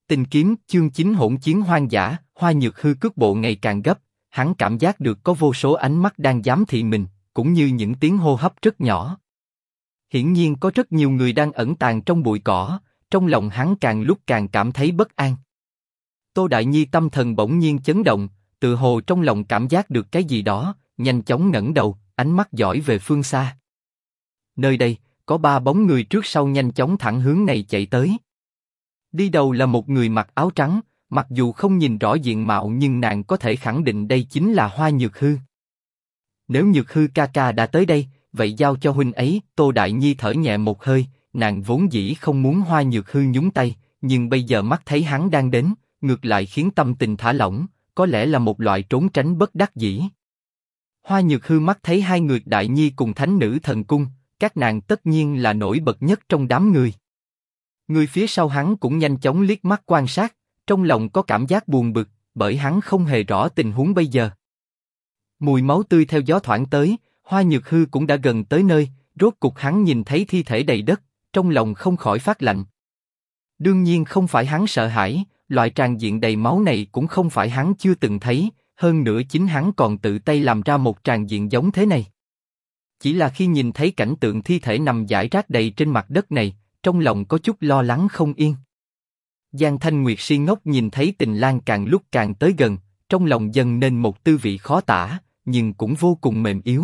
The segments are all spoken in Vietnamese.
Tinh kiếm chương 9 hỗn chiến hoang dã. Hoa Nhược Hư cước bộ ngày càng gấp, hắn cảm giác được có vô số ánh mắt đang giám thị mình, cũng như những tiếng hô hấp rất nhỏ. Hiển nhiên có rất nhiều người đang ẩn tàng trong bụi cỏ, trong lòng hắn càng lúc càng cảm thấy bất an. Tô Đại Nhi tâm thần bỗng nhiên chấn động, tự hồ trong lòng cảm giác được cái gì đó, nhanh chóng ngẩng đầu, ánh mắt dõi về phương xa. Nơi đây, có 3 bóng người trước sau nhanh chóng thẳng hướng này chạy tới. Đi đầu là một người mặc áo trắng, mặc dù không nhìn rõ diện mạo nhưng nàng có thể khẳng định đây chính là Hoa Nhược Hư. Nếu Nhược Hư ca ca đã tới đây, vậy giao cho huynh ấy. Tô Đại Nhi thở nhẹ một hơi, nàng vốn dĩ không muốn Hoa Nhược Hư nhúng tay, nhưng bây giờ mắt thấy hắn đang đến, ngược lại khiến tâm tình thả lỏng, có lẽ là một loại trốn tránh bất đắc dĩ. Hoa Nhược Hư mắt thấy 2 người Đại Nhi cùng Thánh Nữ Thần Cung, các nàng tất nhiên là nổi bật nhất trong đám người. Người phía sau hắn cũng nhanh chóng liếc mắt quan sát, trong lòng có cảm giác buồn bực, bởi hắn không hề rõ tình huống bây giờ. Mùi máu tươi theo gió thoảng tới, Hoa Nhược Hư cũng đã gần tới nơi, rốt cục hắn nhìn thấy thi thể đầy đất, trong lòng không khỏi phát lạnh. Đương nhiên không phải hắn sợ hãi, loại tràn diện đầy máu này cũng không phải hắn chưa từng thấy, hơn nữa chính hắn còn tự tay làm ra một tràn diện giống thế này. Chỉ là khi nhìn thấy cảnh tượng thi thể nằm rải rác đầy trên mặt đất này, trong lòng có chút lo lắng không yên. Giang Thanh Nguyệt si ngốc nhìn thấy Tình Lang càng lúc càng tới gần, trong lòng dâng nên một tư vị khó tả, nhưng cũng vô cùng mềm yếu.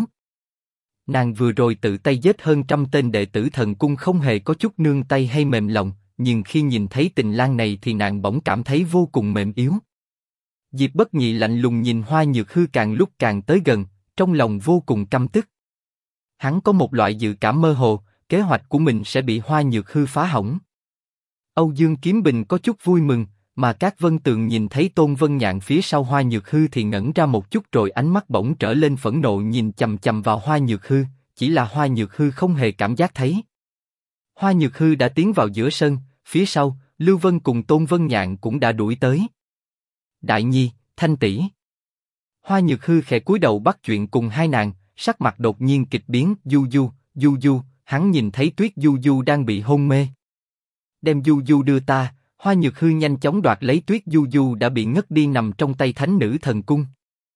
Nàng vừa rồi tự tay giết hơn 100 tên đệ tử Thần Cung không hề có chút nương tay hay mềm lòng, nhưng khi nhìn thấy Tình Lang này thì nàng bỗng cảm thấy vô cùng mềm yếu. Diệp Bất Nhị lạnh lùng nhìn Hoa Nhược Hư càng lúc càng tới gần, trong lòng vô cùng căm tức. Hắn có một loại dự cảm mơ hồ, kế hoạch của mình sẽ bị Hoa Nhược Hư phá hỏng. Âu Dương Kiếm Bình có chút vui mừng, mà Cát Vân Tường nhìn thấy Tôn Vân Nhạn phía sau Hoa Nhược Hư thì ngẩn ra một chút rồi ánh mắt bỗng trở lên phẫn nộ nhìn chằm chằm vào Hoa Nhược Hư, chỉ là Hoa Nhược Hư không hề cảm giác thấy. Hoa Nhược Hư đã tiến vào giữa sân, phía sau, Lưu Vân cùng Tôn Vân Nhạn cũng đã đuổi tới. Đại Nhi, Thanh tỷ. Hoa Nhược Hư khẽ cúi đầu bắt chuyện cùng hai nàng, sắc mặt đột nhiên kịch biến. Du Du, hắn nhìn thấy Tuyết Du Du đang bị hôn mê. Đem Du Du đưa ta. Hoa Nhược Hư nhanh chóng đoạt lấy Tuyết Du Du đã bị ngất đi nằm trong tay Thánh Nữ Thần Cung.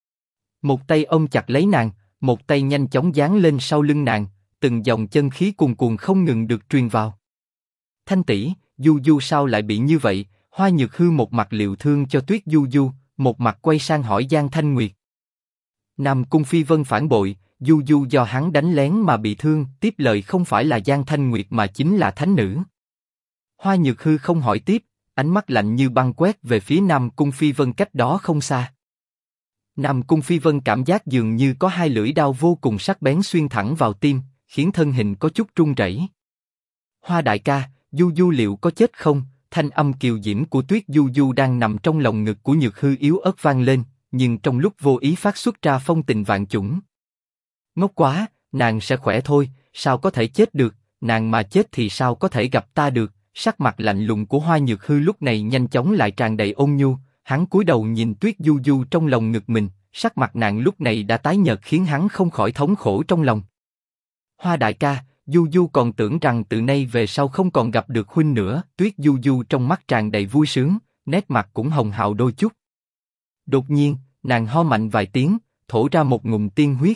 Một tay ôm chặt lấy nàng, một tay nhanh chóng dán lên sau lưng nàng, từng dòng chân khí cuồn cuộn không ngừng được truyền vào. Thanh tỷ, Du Du sao lại bị như vậy? Hoa Nhược Hư một mặt liệu thương cho Tuyết Du Du, một mặt quay sang hỏi Giang Thanh Nguyệt. Nam Cung Phi Vân phản bội, Du Du do hắn đánh lén mà bị thương. Tiếp lời không phải là Giang Thanh Nguyệt mà chính là Thánh Nữ. Hoa Nhược Hư không hỏi tiếp, ánh mắt lạnh như băng quét về phía Nam Cung Phi Vân cách đó không xa. Nam Cung Phi Vân cảm giác dường như có 2 lưỡi đao vô cùng sắc bén xuyên thẳng vào tim, khiến thân hình có chút run rẩy. Hoa đại ca, Du Du liệu có chết không? Thanh âm kiều diễm của Tuyết Du Du đang nằm trong lòng ngực của Nhược Hư yếu ớt vang lên, nhưng trong lúc vô ý phát xuất ra phong tình vạn chủng. Ngốc quá, nàng sẽ khỏe thôi, sao có thể chết được? Nàng mà chết thì sao có thể gặp ta được? Sắc mặt lạnh lùng của Hoa Nhược Hư lúc này nhanh chóng lại tràn đầy ôn nhu, hắn cúi đầu nhìn Tuyết Du Du trong lòng ngực mình, sắc mặt nàng lúc này đã tái nhợt khiến hắn không khỏi thống khổ trong lòng. Hoa đại ca, Du Du còn tưởng rằng từ nay về sau không còn gặp được huynh nữa. Tuyết Du Du trong mắt tràn đầy vui sướng, nét mặt cũng hồng hào đôi chút. Đột nhiên, nàng ho mạnh vài tiếng, thổ ra một ngụm tiên huyết.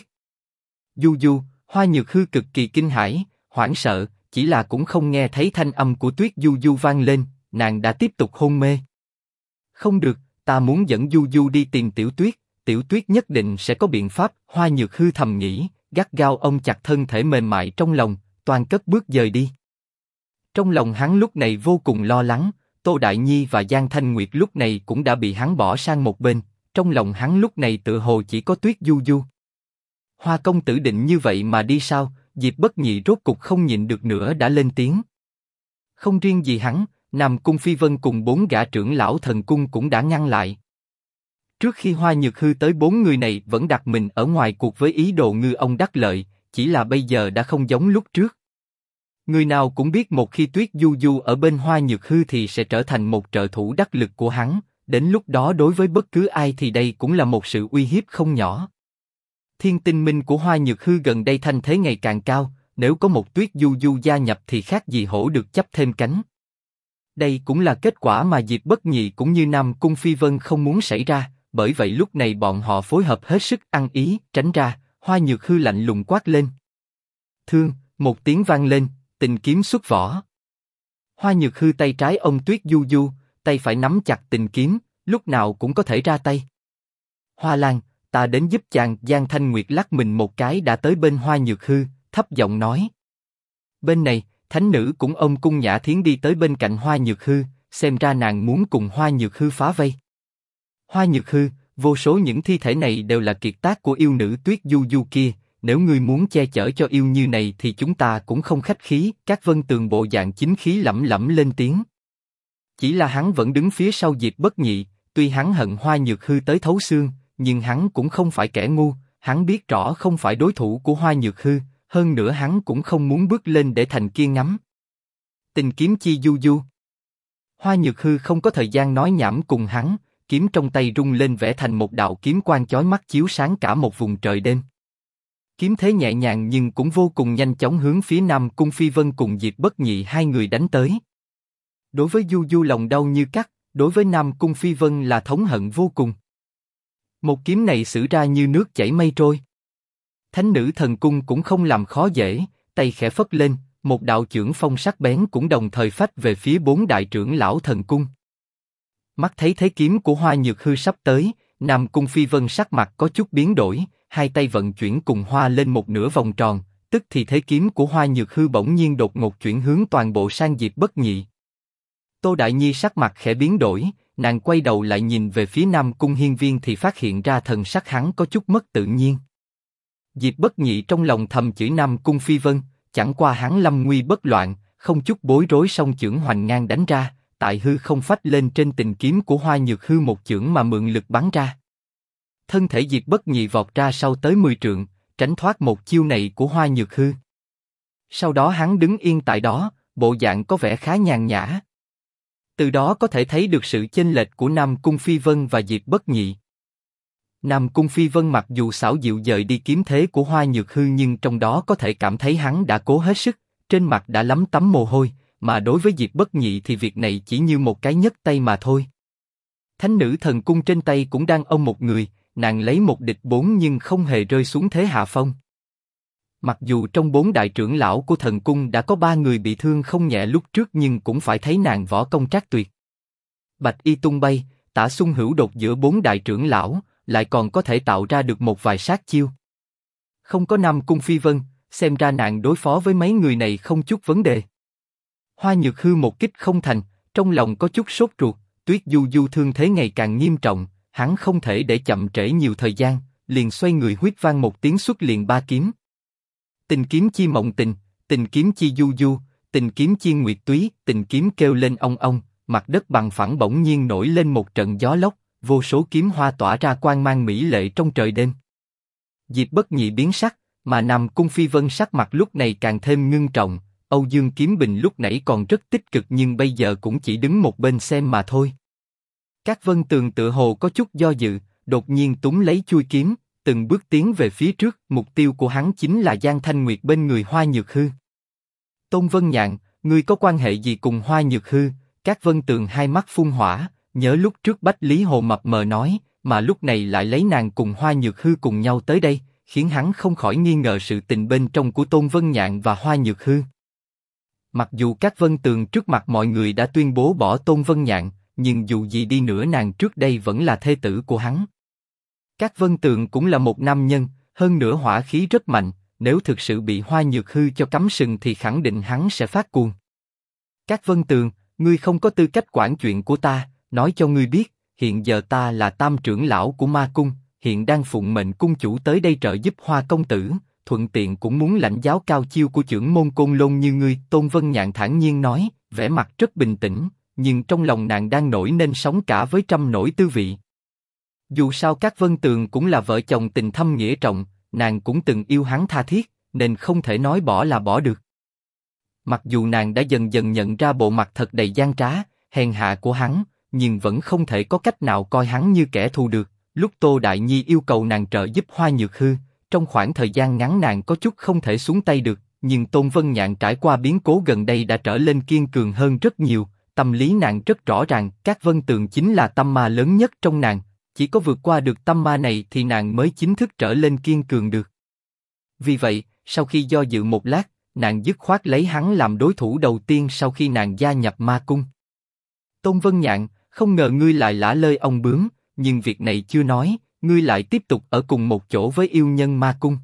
Du Du, Hoa Nhược Hư cực kỳ kinh hãi, hoảng sợ, chỉ là cũng không nghe thấy thanh âm của Tuyết Du Du vang lên, nàng đã tiếp tục hôn mê. Không được, ta muốn dẫn Du Du đi tìm Tiểu Tuyết nhất định sẽ có biện pháp. Hoa Nhược Hư thầm nghĩ, gắt gao ôm chặt thân thể mềm mại trong lòng, toan cất bước dời đi. Trong lòng hắn lúc này vô cùng lo lắng, Tô Đại Nhi và Giang Thanh Nguyệt lúc này cũng đã bị hắn bỏ sang một bên, trong lòng hắn lúc này tự hồ chỉ có Tuyết Du Du. Hoa công tử định như vậy mà đi sao? Diệp Bất Nhị rốt cục không nhịn được nữa đã lên tiếng. Không riêng gì hắn, Nam Cung Phi Vân cùng 4 gã trưởng lão Thần Cung cũng đã ngăn lại. Trước khi Hoa Nhược Hư tới, 4 người này vẫn đặt mình ở ngoài cuộc với ý đồ ngư ông đắc lợi, chỉ là bây giờ đã không giống lúc trước. Người nào cũng biết một khi Tuyết Du Du ở bên Hoa Nhược Hư thì sẽ trở thành một trợ thủ đắc lực của hắn, đến lúc đó đối với bất cứ ai thì đây cũng là một sự uy hiếp không nhỏ. Thiên Tinh Minh của Hoa Nhược Hư gần đây thanh thế ngày càng cao, nếu có một Tuyết Du Du gia nhập thì khác gì hổ được chấp thêm cánh. Đây cũng là kết quả mà Diệp Bất Nhị cũng như Nam Cung Phi Vân không muốn xảy ra, bởi vậy lúc này bọn họ phối hợp hết sức ăn ý, tránh ra. Hoa Nhược Hư lạnh lùng quát lên. Thương, một tiếng vang lên, tình kiếm xuất vỏ. Hoa Nhược Hư tay trái ôm Tuyết Du Du, tay phải nắm chặt tình kiếm, lúc nào cũng có thể ra tay. Hoa Lan, ta đến giúp chàng. Giang Thanh Nguyệt lắc mình một cái đã tới bên Hoa Nhược Hư, thấp giọng nói. Bên này, thánh nữ cũng ôm Cung Nhã Thiến đi tới bên cạnh Hoa Nhược Hư, xem ra nàng muốn cùng Hoa Nhược Hư phá vây. Hoa Nhược Hư, vô số những thi thể này đều là kiệt tác của yêu nữ Tuyết Du Du kia, nếu ngươi muốn che chở cho yêu như này thì chúng ta cũng không khách khí. Các Vân Tường bộ dạng chính khí lẩm lẩm lên tiếng. Chỉ là hắn vẫn đứng phía sau Diệp Bất Nhị, tuy hắn hận Hoa Nhược Hư tới thấu xương, nhưng hắn cũng không phải kẻ ngu, hắn biết rõ không phải đối thủ của Hoa Nhược Hư, hơn nữa hắn cũng không muốn bước lên để thành kia ngắm. Tình kiếm chi du du. Hoa Nhược Hư không có thời gian nói nhảm cùng hắn, kiếm trong tay rung lên vẽ thành một đạo kiếm quang chói mắt chiếu sáng cả một vùng trời đêm. Kiếm thế nhẹ nhàng nhưng cũng vô cùng nhanh chóng hướng phía Nam Cung Phi Vân cùng Diệp Bất Nhị hai người đánh tới. Đối với Du Du lòng đau như cắt, đối với Nam Cung Phi Vân là thống hận vô cùng. Một kiếm này xử ra như nước chảy mây trôi. Thánh nữ thần cung cũng không làm khó dễ, tay khẽ phất lên, một đạo chưởng phong sắc bén cũng đồng thời phách về phía bốn đại trưởng lão thần cung. Mắt thấy thế kiếm của Hoa Nhược Hư sắp tới, Nam Cung Phi Vân sắc mặt có chút biến đổi, hai tay vận chuyển cùng hoa lên một nửa vòng tròn, tức thì thế kiếm của Hoa Nhược Hư bỗng nhiên đột ngột chuyển hướng toàn bộ sang Diệp Bất Nhị. Tô Đại Nhi sắc mặt khẽ biến đổi, nàng quay đầu lại nhìn về phía Nam Cung Hiên Viên thì phát hiện ra thần sắc hắn có chút mất tự nhiên. Diệp Bất Nhị trong lòng thầm chửi Nam Cung Phi Vân, chẳng qua hắn lâm nguy bất loạn, không chút bối rối song chưởng hoành ngang đánh ra, tại hư không phách lên trên tình kiếm của Hoa Nhược Hư một chưởng mà mượn lực bắn ra. Thân thể Diệp Bất Nhị vọt ra sau tới 10 trượng, tránh thoát một chiêu này của Hoa Nhược Hư. Sau đó hắn đứng yên tại đó, bộ dạng có vẻ khá nhàn nhã. Từ đó có thể thấy được sự chênh lệch của Nam Cung Phi Vân và Diệp Bất Nhị. Nam Cung Phi Vân mặc dù xảo diệu dời đi kiếm thế của Hoa Nhược Hư nhưng trong đó có thể cảm thấy hắn đã cố hết sức, trên mặt đã lấm tấm mồ hôi, mà đối với Diệp Bất Nhị thì việc này chỉ như một cái nhấc tay mà thôi. Thánh nữ thần cung trên tay cũng đang ôm một người, nàng lấy một địch bốn nhưng không hề rơi xuống thế hạ phong. Mặc dù trong bốn đại trưởng lão của thần cung đã có 3 người bị thương không nhẹ lúc trước nhưng cũng phải thấy nàng võ công trác tuyệt. Bạch y tung bay, tả xung hữu đột giữa 4 đại trưởng lão, lại còn có thể tạo ra được một vài sát chiêu. Không có Nam Cung Phi Vân, xem ra nàng đối phó với mấy người này không chút vấn đề. Hoa Nhược Hư một kích không thành, trong lòng có chút sốt ruột, Tuyết Du Du thương thế ngày càng nghiêm trọng, hắn không thể để chậm trễ nhiều thời gian, liền xoay người huýt vang một tiếng xuất liền 3 kiếm. Tình kiếm chi mộng tình, tình kiếm chi du du, tình kiếm chi nguyệt túy, tình kiếm kêu lên ong ong, mặt đất bằng phẳng bỗng nhiên nổi lên một trận gió lốc, vô số kiếm hoa tỏa ra quang mang mỹ lệ trong trời đêm. Diệp Bất Nhị biến sắc, mà Nam Cung Phi Vân sắc mặt lúc này càng thêm ngưng trọng. Âu Dương Kiếm Bình lúc nãy còn rất tích cực nhưng bây giờ cũng chỉ đứng một bên xem mà thôi. Các Vân Tường tựa hồ có chút do dự, đột nhiên túm lấy chuôi kiếm, từng bước tiến về phía trước. Mục tiêu của hắn chính là Giang Thanh Nguyệt bên người Hoa Nhược Hư. Tôn Vân Nhạn, ngươi có quan hệ gì cùng Hoa Nhược Hư? Các Vân Tường hai mắt phun hỏa, nhớ lúc trước Bách Lý Hồ mập mờ nói, mà lúc này lại lấy nàng cùng Hoa Nhược Hư cùng nhau tới đây, khiến hắn không khỏi nghi ngờ sự tình bên trong của Tôn Vân Nhạn và Hoa Nhược Hư. Mặc dù các Vân Tường trước mặt mọi người đã tuyên bố bỏ Tôn Vân Nhạn, nhưng dù gì đi nữa nàng trước đây vẫn là thê tử của hắn. Các Vân Tường cũng là một nam nhân, hơn nữa hỏa khí rất mạnh, nếu thực sự bị Hoa Nhược Hư cho cắm sừng thì khẳng định hắn sẽ phát cuồng. Các Vân Tường, ngươi không có tư cách quản chuyện của ta, nói cho ngươi biết, hiện giờ ta là tam trưởng lão của Ma Cung, hiện đang phụng mệnh cung chủ tới đây trợ giúp Hoa công tử, thuận tiện cũng muốn lãnh giáo cao chiêu của trưởng môn Côn Lôn như ngươi. Tôn Vân Nhạn thản nhiên nói, vẻ mặt rất bình tĩnh, nhưng trong lòng nàng đang nổi nên sóng cả với trăm nỗi tư vị. Dù sao các Vân Tường cũng là vợ chồng tình thâm nghĩa trọng, nàng cũng từng yêu hắn tha thiết, nên không thể nói bỏ là bỏ được. Mặc dù nàng đã dần dần nhận ra bộ mặt thật đầy gian trá, hèn hạ của hắn, nhưng vẫn không thể có cách nào coi hắn như kẻ thù được. Lúc Tô Đại Nhi yêu cầu nàng trợ giúp Hoa Nhược Hư, trong khoảng thời gian ngắn nàng có chút không thể xuống tay được, nhưng Tôn Vân Nhạn trải qua biến cố gần đây đã trở lên kiên cường hơn rất nhiều, tâm lý nàng rất rõ ràng, Cát Vân Tường chính là tâm ma lớn nhất trong nàng, chỉ có vượt qua được tâm ma này thì nàng mới chính thức trở lên kiên cường được. Vì vậy, sau khi do dự một lát, nàng dứt khoát lấy hắn làm đối thủ đầu tiên sau khi nàng gia nhập ma cung. Tôn Vân Nhạn, không ngờ ngươi lại lả lơi ông bướm, nhưng việc này chưa nói, ngươi lại tiếp tục ở cùng một chỗ với yêu nhân ma cung.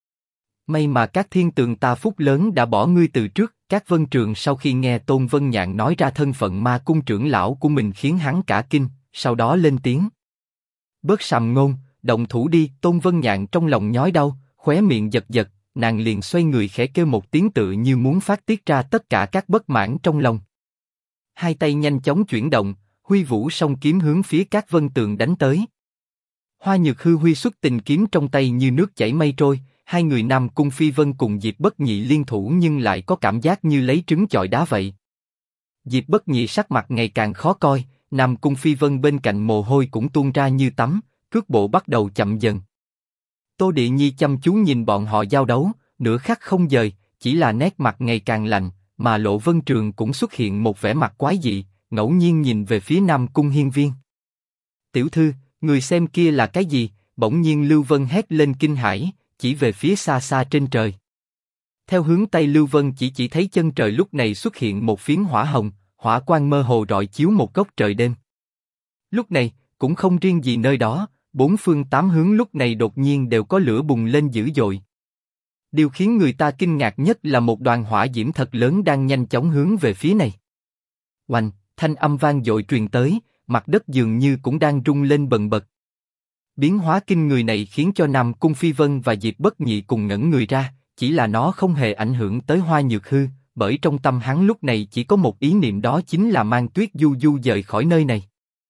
May mà các thiên tường ta phúc lớn đã bỏ ngươi từ trước. Các Vân Trường sau khi nghe Tôn Vân Nhạn nói ra thân phận ma cung trưởng lão của mình khiến hắn cả kinh, sau đó lên tiếng. Bớt sàm ngôn, động thủ đi. Tôn Vân Nhạn trong lòng nhói đau, khóe miệng giật giật, nàng liền xoay người khẽ kêu một tiếng tự như muốn phát tiết ra tất cả các bất mãn trong lòng. Hai tay nhanh chóng chuyển động, huy vũ song kiếm hướng phía Các Vân Tường đánh tới. Hoa Nhược Hư huy xuất tình kiếm trong tay như nước chảy mây trôi. Hai người Nam Cung Phi Vân cùng Diệp Bất Nhị liên thủ nhưng lại có cảm giác như lấy trứng chọi đá vậy. Diệp Bất Nhị sắc mặt ngày càng khó coi, Nam Cung Phi Vân bên cạnh mồ hôi cũng tuôn ra như tắm, cước bộ bắt đầu chậm dần. Tô Địa Nhi chăm chú nhìn bọn họ giao đấu, nửa khắc không dời, chỉ là nét mặt ngày càng lạnh, mà Lộ Vân Trường cũng xuất hiện một vẻ mặt quái dị, ngẫu nhiên nhìn về phía Nam Cung Hiên Viên. Tiểu thư, người xem kia là cái gì? Bỗng nhiên Lưu Vân hét lên kinh hãi, chỉ về phía xa xa trên trời. Theo hướng Tây Lưu Vân chỉ thấy chân trời lúc này xuất hiện một phiến hỏa hồng, hỏa quang mơ hồ rọi chiếu một góc trời đêm. Lúc này, cũng không riêng gì nơi đó, bốn phương tám hướng lúc này đột nhiên đều có lửa bùng lên dữ dội. Điều khiến người ta kinh ngạc nhất là một đoàn hỏa diễm thật lớn đang nhanh chóng hướng về phía này. Oanh, thanh âm vang dội truyền tới, mặt đất dường như cũng đang rung lên bần bật. Biến hóa kinh người này khiến cho Nam Cung Phi Vân và Diệp Bất Nhị cùng ngẩn người ra, chỉ là nó không hề ảnh hưởng tới Hoa Nhược Hư, bởi trong tâm hắn lúc này chỉ có một ý niệm, đó chính là mang Tuyết Du Du dời khỏi nơi này.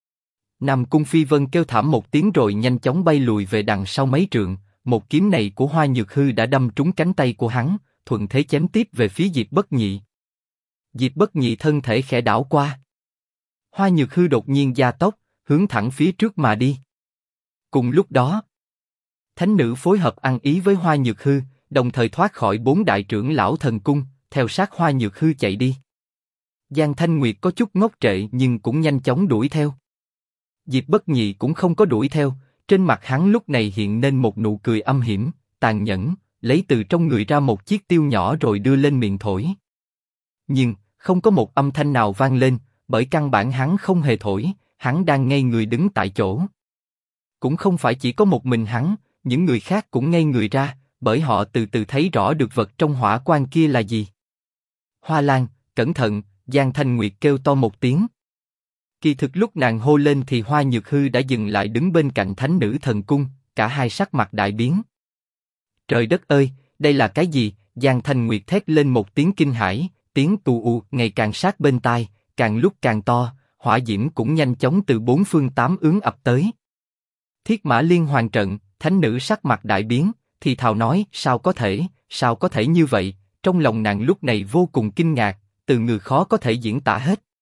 Nam Cung Phi Vân kêu thảm một tiếng rồi nhanh chóng bay lùi về đằng sau mấy trượng, một kiếm này của Hoa Nhược Hư đã đâm trúng cánh tay của hắn, thuận thế chém tiếp về phía Diệp Bất Nhị. Diệp Bất Nhị thân thể khẽ đảo qua. Hoa Nhược Hư đột nhiên gia tốc, hướng thẳng phía trước mà đi. Cùng lúc đó, thánh nữ phối hợp ăn ý với Hoa Nhược Hư, đồng thời thoát khỏi bốn đại trưởng lão thần cung, theo sát Hoa Nhược Hư chạy đi. Giang Thanh Nguyệt có chút ngốc trệ nhưng cũng nhanh chóng đuổi theo. Diệp Bất Nhị cũng không có đuổi theo, trên mặt hắn lúc này hiện lên một nụ cười âm hiểm, tàn nhẫn, lấy từ trong người ra một chiếc tiêu nhỏ rồi đưa lên miệng thổi. Nhưng không có một âm thanh nào vang lên, bởi căn bản hắn không hề thổi, hắn đang ngây người đứng tại chỗ. Cũng không phải chỉ có một mình hắn, những người khác cũng ngây người ra, bởi họ từ từ thấy rõ được vật trong hỏa quang kia là gì. Hoa Lan, cẩn thận! Giang Thanh Nguyệt kêu to một tiếng. Kỳ thực lúc nàng hô lên thì Hoa Nhược Hư đã dừng lại đứng bên cạnh thánh nữ thần cung, cả hai sắc mặt đại biến. Trời đất ơi, đây là cái gì? Giang Thanh Nguyệt thét lên một tiếng kinh hãi, tiếng tù u ngày càng sát bên tai, càng lúc càng to, hỏa diễm cũng nhanh chóng từ bốn phương tám hướng ập tới. Thiết Mã Liên Hoàn trận, thánh nữ sắc mặt đại biến, thì thào nói, sao có thể như vậy? Trong lòng nàng lúc này vô cùng kinh ngạc, từ ngữ khó có thể diễn tả hết.